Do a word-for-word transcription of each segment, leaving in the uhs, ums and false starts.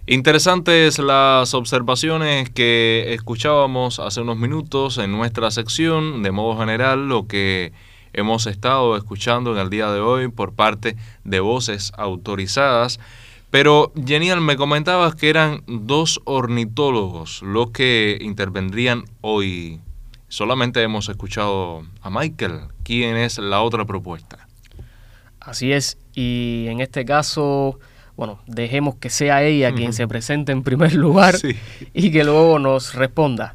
Interesantes las observaciones que escuchábamos hace unos minutos en nuestra sección. De modo general, lo que hemos estado escuchando en el día de hoy por parte de voces autorizadas. Pero, Genial, me comentabas que eran dos ornitólogos los que intervendrían hoy. Solamente hemos escuchado a Michael. ¿Quién es la otra propuesta? Así es, y en este caso, bueno, dejemos que sea ella quien se presente en primer lugar, sí, y que luego nos responda.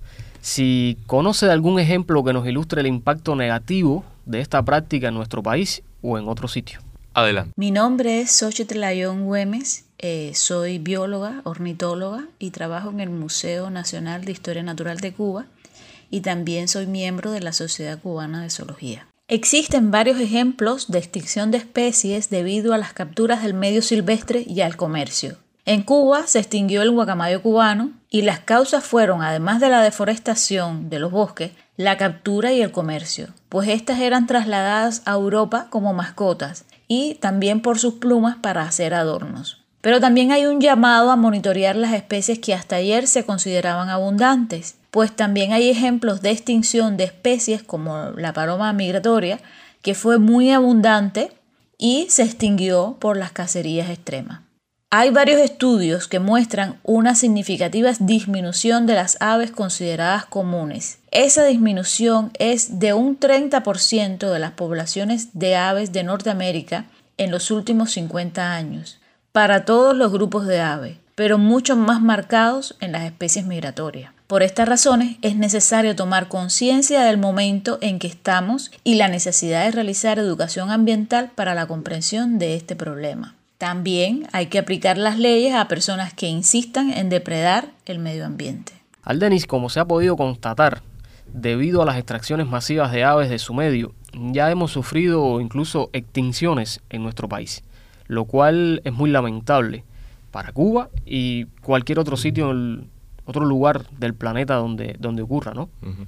Si conoce de algún ejemplo que nos ilustre el impacto negativo de esta práctica en nuestro país o en otro sitio. Adelante. Mi nombre es Xochitl Ayón Güemes, eh, soy bióloga, ornitóloga y trabajo en el Museo Nacional de Historia Natural de Cuba y también soy miembro de la Sociedad Cubana de Zoología. Existen varios ejemplos de extinción de especies debido a las capturas del medio silvestre y al comercio. En Cuba se extinguió el guacamayo cubano y las causas fueron, además de la deforestación de los bosques, la captura y el comercio, pues estas eran trasladadas a Europa como mascotas y también por sus plumas para hacer adornos. Pero también hay un llamado a monitorear las especies que hasta ayer se consideraban abundantes, pues también hay ejemplos de extinción de especies como la paloma migratoria, que fue muy abundante y se extinguió por las cacerías extremas. Hay varios estudios que muestran una significativa disminución de las aves consideradas comunes. Esa disminución es de un treinta por ciento de las poblaciones de aves de Norteamérica en los últimos cincuenta años, para todos los grupos de aves, pero mucho más marcados en las especies migratorias. Por estas razones es necesario tomar conciencia del momento en que estamos y la necesidad de realizar educación ambiental para la comprensión de este problema. También hay que aplicar las leyes a personas que insistan en depredar el medio ambiente. Aldenis, como se ha podido constatar, debido a las extracciones masivas de aves de su medio, ya hemos sufrido incluso extinciones en nuestro país, lo cual es muy lamentable para Cuba y cualquier otro sitio, otro lugar del planeta donde, donde ocurra, ¿no? Uh-huh.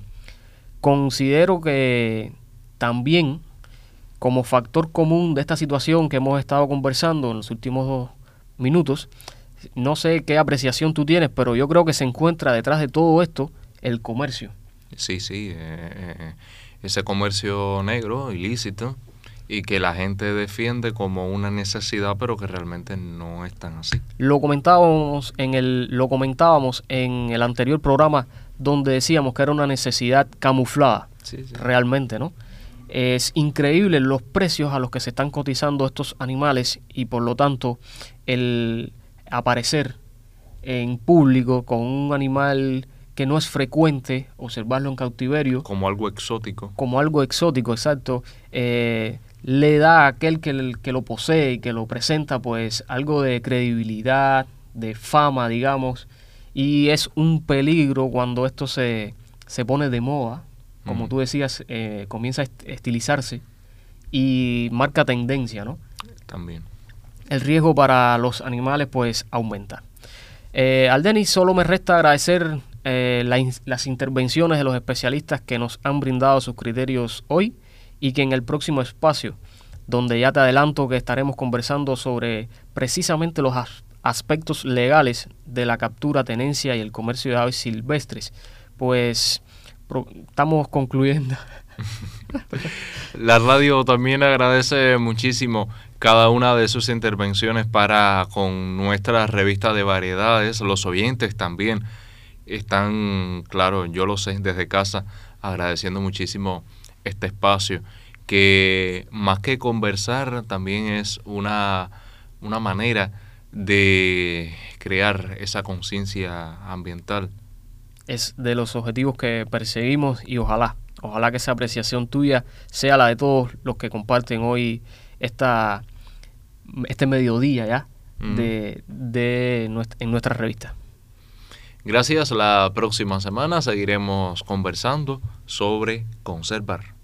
Considero que también, como factor común de esta situación que hemos estado conversando en los últimos dos minutos, no sé qué apreciación tú tienes, pero yo creo que se encuentra detrás de todo esto el comercio. Sí, sí, eh, eh, ese comercio negro, ilícito, y que la gente defiende como una necesidad, pero que realmente no es tan así. Lo comentábamos en el, lo comentábamos en el anterior programa, donde decíamos que era una necesidad camuflada, sí, sí. Realmente, ¿no? Es increíble los precios a los que se están cotizando estos animales y por lo tanto el aparecer en público con un animal que no es frecuente observarlo en cautiverio. Como algo exótico. Como algo exótico, exacto. Eh, le da a aquel que, que lo posee y que lo presenta pues algo de credibilidad, de fama, digamos, y es un peligro cuando esto se, se pone de moda. Como mm. tú decías, eh, comienza a estilizarse y marca tendencia, ¿no? También. El riesgo para los animales, pues, aumenta. Eh, Aldenis, solo me resta agradecer eh, la in- las intervenciones de los especialistas que nos han brindado sus criterios hoy y que en el próximo espacio, donde ya te adelanto que estaremos conversando sobre precisamente los as- aspectos legales de la captura, tenencia y el comercio de aves silvestres, pues estamos concluyendo. La radio también agradece muchísimo cada una de sus intervenciones para con nuestra revista de variedades. Los oyentes también están, claro, yo lo sé, desde casa, agradeciendo muchísimo este espacio, que más que conversar también es una, una manera de crear esa conciencia ambiental. Es de los objetivos que perseguimos y ojalá, ojalá que esa apreciación tuya sea la de todos los que comparten hoy esta, este mediodía ya mm. de, de nuestra, en nuestra revista. Gracias. La próxima semana seguiremos conversando sobre conservar.